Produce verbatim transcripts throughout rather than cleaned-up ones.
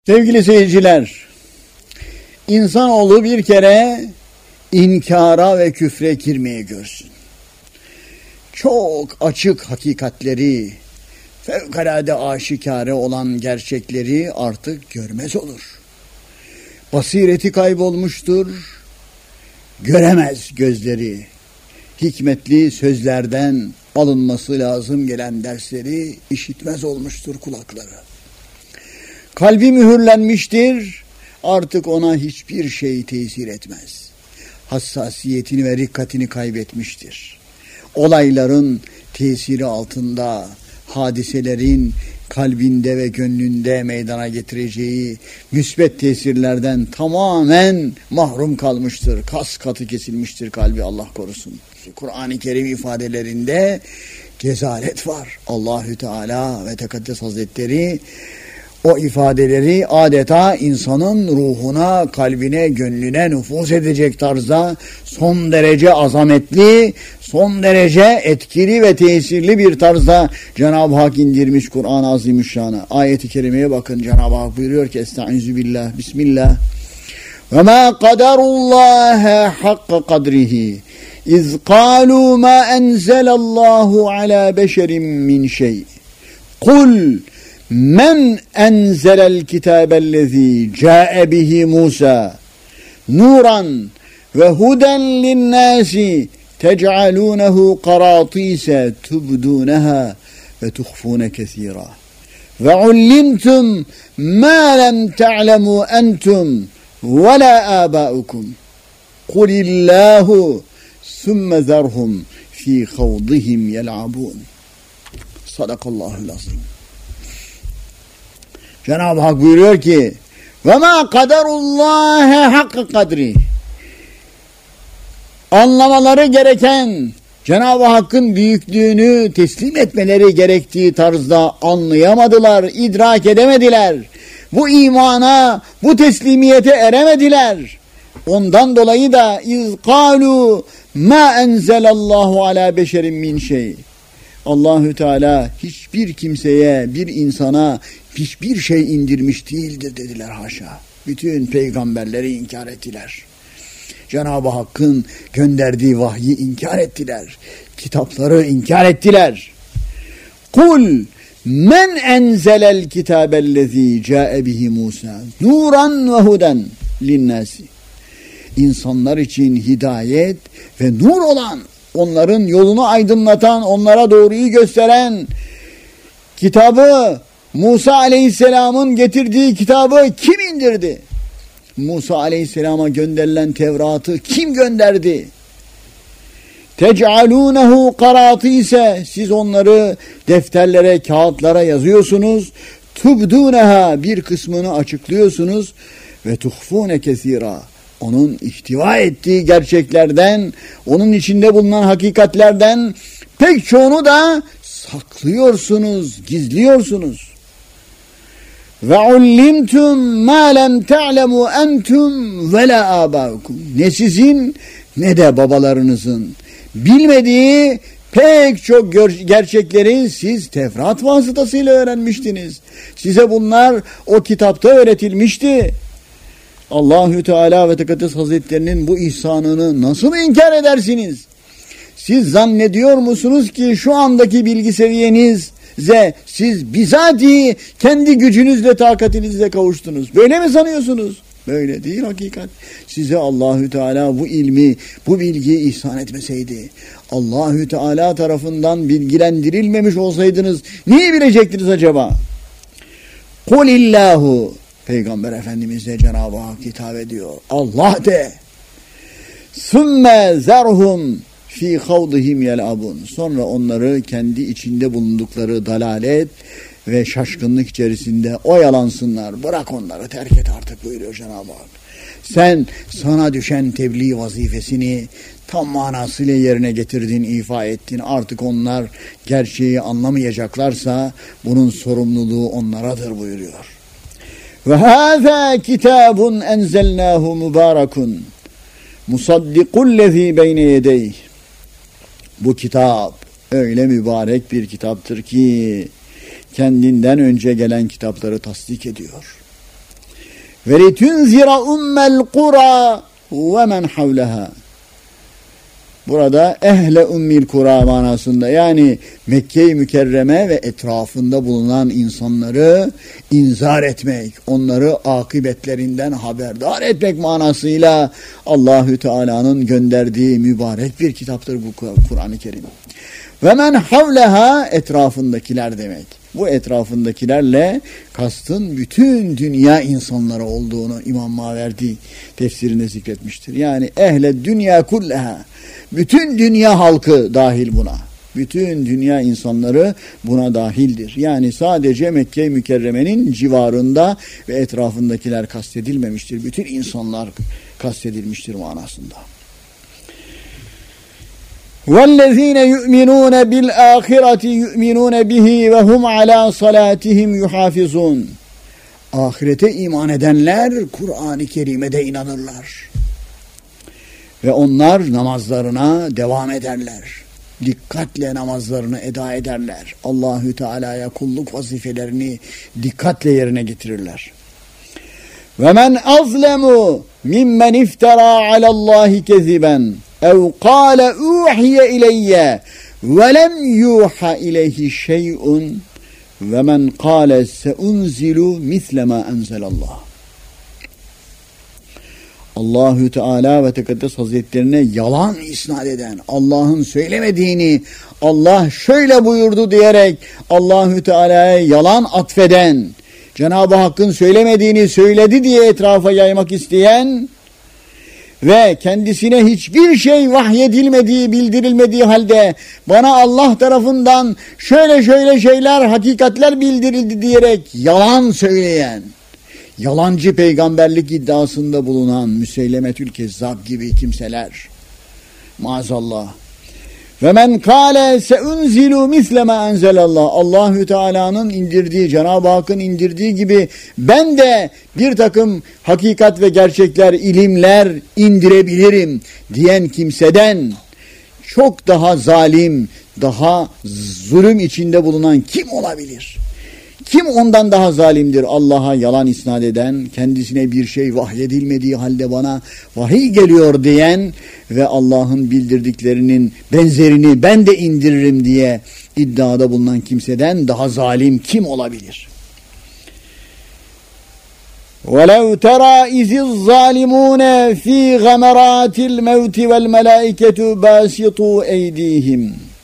Sevgili seyirciler, insanoğlu bir kere inkara ve küfre girmeye görsün. Çok açık hakikatleri, fevkalade aşikare olan gerçekleri artık görmez olur. Basireti kaybolmuştur, göremez gözleri. Hikmetli sözlerden alınması lazım gelen dersleri işitmez olmuştur kulakları. Kalbi mühürlenmiştir, artık ona hiçbir şey tesir etmez. Hassasiyetini ve rikkatini kaybetmiştir. Olayların tesiri altında, hadiselerin kalbinde ve gönlünde meydana getireceği müsbet tesirlerden tamamen mahrum kalmıştır. Kas katı kesilmiştir kalbi, Allah korusun. Kur'an-ı Kerim ifadelerinde cezalet var. Allahü Teala ve Tekaddes Hazretleri o ifadeleri adeta insanın ruhuna, kalbine, gönlüne nüfuz edecek tarzda son derece azametli, son derece etkili ve tesirli bir tarzda Cenab-ı Hak indirmiş Kur'an-ı Azimüşşan'a. Ayet-i Kerime'ye bakın, Cenab-ı Hak buyuruyor ki Estaizu billah, Bismillah. Ve ma kaderullâhe hakka kadrihi iz kâlû ma enzelallahu alâ beşerin min şey. Kul men enzelel kitâbellezî câe bihi Musa nuran ve huden linnâsi tec'alûnehu karâtîse tubdûneha ve tuhfûne kesîrâ ve ullimtum mâ lem te'lemû entum ve lâ âbâukum kulillâhu sümme zerhum fî havdihim yel'abûn. Sadakallâhul azim. Cenab-ı Hak buyuruyor ki ve ma kaderullâhe hakkı kadri. Anlamaları gereken, Cenab-ı Hakk'ın büyüklüğünü teslim etmeleri gerektiği tarzda anlayamadılar, idrak edemediler. Bu imana, bu teslimiyete eremediler. Ondan dolayı da izkalu ma enzelallahu ala beşerin min şey. Allahü Teala hiçbir kimseye, bir insana hiçbir şey indirmiş değildir dediler, haşa. Bütün peygamberleri inkar ettiler. Cenab-ı Hakk'ın gönderdiği vahyi inkar ettiler. Kitapları inkar ettiler. Kul men enzelel kitabellezî câe bihi Musa nuran ve huden linnâsi. İnsanlar için hidayet ve nur olan, onların yolunu aydınlatan, onlara doğruyu gösteren kitabı, Musa Aleyhisselam'ın getirdiği kitabı kim indirdi? Musa Aleyhisselam'a gönderilen Tevrat'ı kim gönderdi? Tec'alûnehu karâtîse, siz onları defterlere, kağıtlara yazıyorsunuz. Tubdûneha, bir kısmını açıklıyorsunuz. Ve tuhfûne kesîrâ, onun ihtiva ettiği gerçeklerden, onun içinde bulunan hakikatlerden pek çoğunu da saklıyorsunuz, gizliyorsunuz. Ve ullimtum ma lem te'lemu entum ve la abaukum. Ne sizin ne de babalarınızın bilmediği pek çok gerçekleri siz Tevrat vasıtasıyla öğrenmiştiniz. Size bunlar o kitapta öğretilmişti. Allahü Teala ve Tekaddes Hazretlerinin bu ihsanını nasıl inkar edersiniz? Siz zannediyor musunuz ki şu andaki bilgi seviyenize siz bizatihi kendi gücünüzle, takatinizle kavuştunuz? Böyle mi sanıyorsunuz? Böyle değil hakikat. Size Allahü Teala bu ilmi, bu bilgiyi ihsan etmeseydi, Allahü Teala tarafından bilgilendirilmemiş olsaydınız neyi bilecektiniz acaba? Kulillahu, Peygamber Efendimiz'e Cenab-ı Hak hitap ediyor. Allah de. Sümme zerhum fi havdihim yel'abun. Sonra onları kendi içinde bulundukları dalalet ve şaşkınlık içerisinde oyalansınlar. Bırak onları, terk et artık buyuruyor Cenab-ı Hak. Sen sana düşen tebliğ vazifesini tam manasıyla yerine getirdin, ifa ettin. Artık onlar gerçeği anlamayacaklarsa bunun sorumluluğu onlaradır buyuruyor. Ve hâzâ kitâbun enzelnâhu mübârekun musaddikullezî beyne yedeyh. Bu kitap öyle mübarek bir kitaptır ki kendinden önce gelen kitapları tasdik ediyor. ve litunzira ummel kura ve men havleha. Burada ehle ummil kura manasında, yani Mekke-i Mükerreme ve etrafında bulunan insanları inzar etmek, onları akıbetlerinden haberdar etmek manasıyla Allahü Teala'nın gönderdiği mübarek bir kitaptır bu Kur'an-ı Kerim. Ve men havleha, etrafındakiler demek. Bu etrafındakilerle kastın bütün dünya insanları olduğunu İmam Maverdi tefsirinde zikretmiştir. Yani ehle dünya kulleha, bütün dünya halkı dahil buna. Bütün dünya insanları buna dahildir. Yani sadece Mekke-i Mükerreme'nin civarında ve etrafındakiler kastedilmemiştir. Bütün insanlar kastedilmiştir manasında. وَالَّذ۪ينَ يُؤْمِنُونَ بِالْآخِرَةِ يُؤْمِنُونَ بِهِ وَهُمْ عَلَى صَلَاتِهِمْ يُحَافِظُونَ. Ahirete iman edenler Kur'an-ı Kerim'e inanırlar. Ve onlar namazlarına devam ederler. Dikkatle namazlarını eda ederler. Allahü Teala'ya kulluk vazifelerini dikkatle yerine getirirler. وَمَنْ أَظْلَمُ مِمَّنْ اِفْتَرَى عَلَى اللّٰهِ كَذِبًا اَوْ قَالَ اُوحِيَ اِلَيَّ وَلَمْ يُوحَ اِلَيْهِ شَيْءٌ وَمَنْ قَالَ سَاُنْزِلُ مِثْلَ مَا اَنْزَلَ اللّٰهِ. Allahü Teala ve Tekaddes Hazretlerine yalan isnat eden, Allah'ın söylemediğini Allah şöyle buyurdu diyerek Allahü Teala'ya yalan atfeden, Cenab-ı Hakk'ın söylemediğini söyledi diye etrafa yaymak isteyen ve kendisine hiçbir şey vahyedilmediği, bildirilmediği halde bana Allah tarafından şöyle şöyle şeyler, hakikatler bildirildi diyerek yalan söyleyen, yalancı peygamberlik iddiasında bulunan Müseylemetül Kezzab gibi kimseler, maazallah. Ve men kâle seunzilu misle ma enzelallah. Allahü Teala'nın indirdiği, Cenab-ı Hakk'ın indirdiği gibi ben de bir takım hakikat ve gerçekler, ilimler indirebilirim diyen kimseden çok daha zalim, daha zulüm içinde bulunan kim olabilir? Kim ondan daha zalimdir? Allah'a yalan isnat eden, kendisine bir şey vahyedilmediği halde bana vahiy geliyor diyen ve Allah'ın bildirdiklerinin benzerini ben de indiririm diye iddiada bulunan kimseden daha zalim kim olabilir? وَلَوْ تَرَى اِذِ الظَّالِمُونَ ف۪ي غَمَرَاتِ الْمَوْتِ وَالْمَلَائِكَةُ بَاسِطُوا اَيْد۪يهِمْ.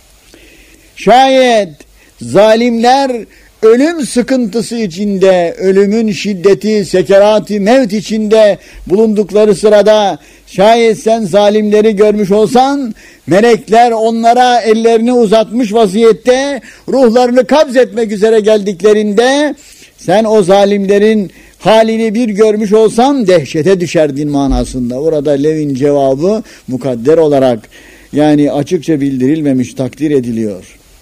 Şayet zalimler ölüm sıkıntısı içinde, ölümün şiddeti, sekerat-ı mevt içinde bulundukları sırada şayet sen zalimleri görmüş olsan, melekler onlara ellerini uzatmış vaziyette ruhlarını kabz etmek üzere geldiklerinde sen o zalimlerin halini bir görmüş olsan dehşete düşerdin manasında. Orada Lev'in cevabı mukadder olarak, yani açıkça bildirilmemiş, takdir ediliyor.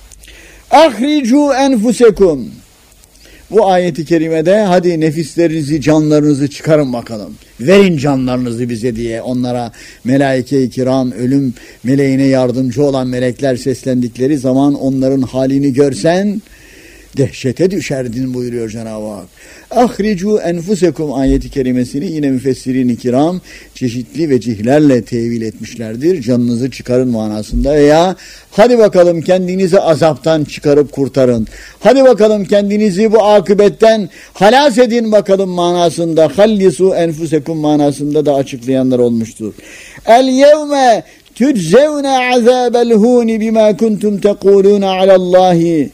Ahricu enfusekum. Bu ayeti kerimede hadi nefislerinizi, canlarınızı çıkarın bakalım. Verin canlarınızı bize diye onlara melaike-i kiram, ölüm meleğine yardımcı olan melekler seslendikleri zaman onların halini görsen dehşete düşerdin buyuruyor Cenab-ı Hak. Ahricu enfusekum ayeti kerimesini yine müfessirin-i kiram çeşitli vecihlerle tevil etmişlerdir. Canınızı çıkarın manasında veya hadi bakalım kendinizi azaptan çıkarıp kurtarın. Hadi bakalım kendinizi bu akıbetten halas edin bakalım manasında. Hallisu enfusekum manasında da açıklayanlar olmuştur. El yevme tüczevne azabel huni bima kuntum tekuluna alallahi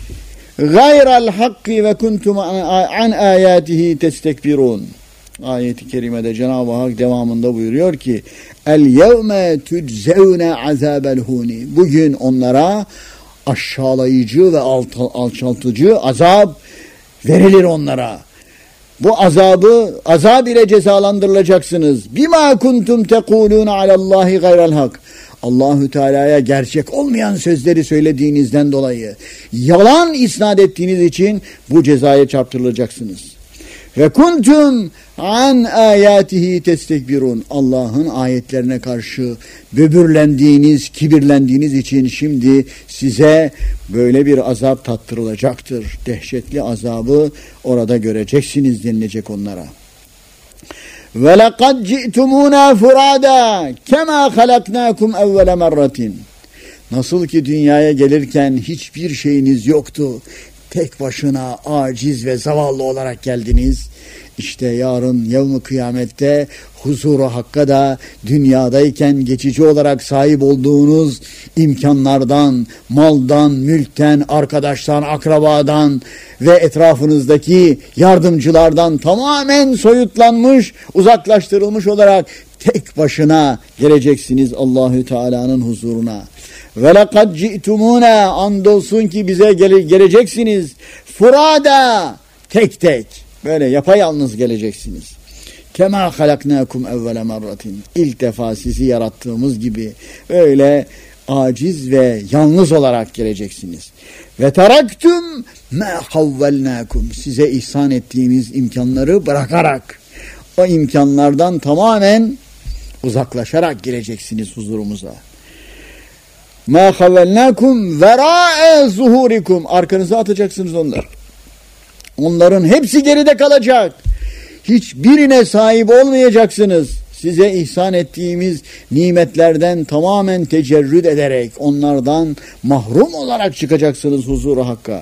gayral hakki ve kuntum an ayatihi testekbirun. Ayet-i kerimede Cenab-ı Hak devamında buyuruyor ki el yevme tüczevne azabel huni. Bugün onlara aşağılayıcı ve alçaltıcı azap verilir onlara. Bu azabı azab ile cezalandırılacaksınız. Bima kuntum tekuluna alallahi gayral hak. Allahü Teala'ya gerçek olmayan sözleri söylediğinizden dolayı, yalan isnat ettiğiniz için bu cezaya çarptırılacaksınız. Ve kuntum an ayatihi testekbirun. Allah'ın ayetlerine karşı böbürlendiğiniz, kibirlendiğiniz için şimdi size böyle bir azap tattırılacaktır. Dehşetli azabı orada göreceksiniz denilecek onlara. Ve lekad ci'tumuna furada kema halaknakum evvele merratin. Nasıl ki dünyaya gelirken hiçbir şeyiniz yoktu. Tek başına aciz ve zavallı olarak geldiniz. İşte yarın yevm-i kıyamette huzuru hakka da dünyadayken geçici olarak sahip olduğunuz imkanlardan, maldan, mülkten, arkadaştan, akrabadan ve etrafınızdaki yardımcılardan tamamen soyutlanmış, uzaklaştırılmış olarak tek başına geleceksiniz Allahü Teala'nın huzuruna. Ve lekad ci'tumuna, andolsun ki bize gele, geleceksiniz. Furada, tek tek, böyle yapayalnız geleceksiniz. Kema halaknakum evvele merratin. İlk defa sizi yarattığımız gibi öyle aciz ve yalnız olarak geleceksiniz. Ve teraktum ma havvelnakum. Size ihsan ettiğimiz imkanları bırakarak, o imkanlardan tamamen uzaklaşarak geleceksiniz huzurumuza. Ma havvelnakum vera'e zuhurikum. Arkanıza atacaksınız onları. Onların hepsi geride kalacak. Hiçbirine sahip olmayacaksınız. Size ihsan ettiğimiz nimetlerden tamamen tecerrüt ederek onlardan mahrum olarak çıkacaksınız huzura hakka.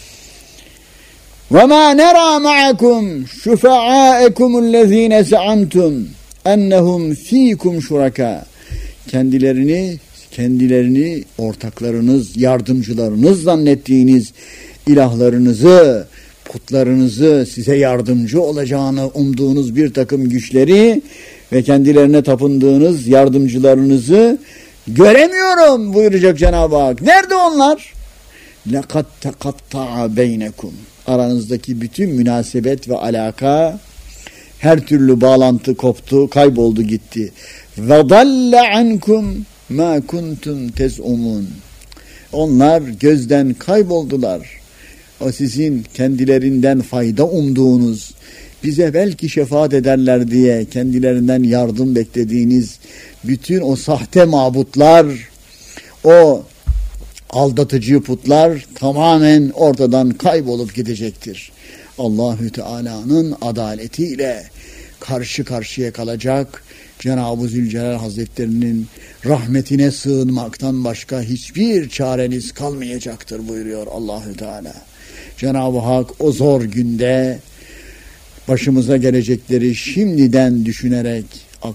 Ve ma nera ma'akum şufa'aekum'ullezine za'amtum ennehum fiikum şuraka. Kendilerini kendilerini ortaklarınız, yardımcılarınız zannettiğiniz ilahlarınızı, putlarınızı, size yardımcı olacağını umduğunuz bir takım güçleri ve kendilerine tapındığınız yardımcılarınızı göremiyorum buyuracak Cenab-ı Hak. Nerede onlar? لَقَدْ تَقَطَّعَ بَيْنَكُمْ. Aranızdaki bütün münasebet ve alaka, her türlü bağlantı koptu, kayboldu gitti. وَضَلَّ عَنْكُمْ مَا كُنْتُمْ تَزْعُمُونَ. Onlar gözden kayboldular. O sizin kendilerinden fayda umduğunuz, bize belki şefaat ederler diye kendilerinden yardım beklediğiniz bütün o sahte mabutlar, o aldatıcı putlar tamamen ortadan kaybolup gidecektir. Allahü Teala'nın adaletiyle karşı karşıya kalacak, Cenab-ı Zülcelal Hazretlerinin rahmetine sığınmaktan başka hiçbir çareniz kalmayacaktır buyuruyor Allahü Teala. Cenab-ı Hak o zor günde başımıza gelecekleri şimdiden düşünerek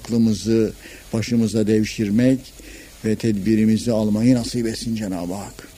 aklımızı başımıza devşirmek ve tedbirimizi almayı nasip etsin Cenab-ı Hak.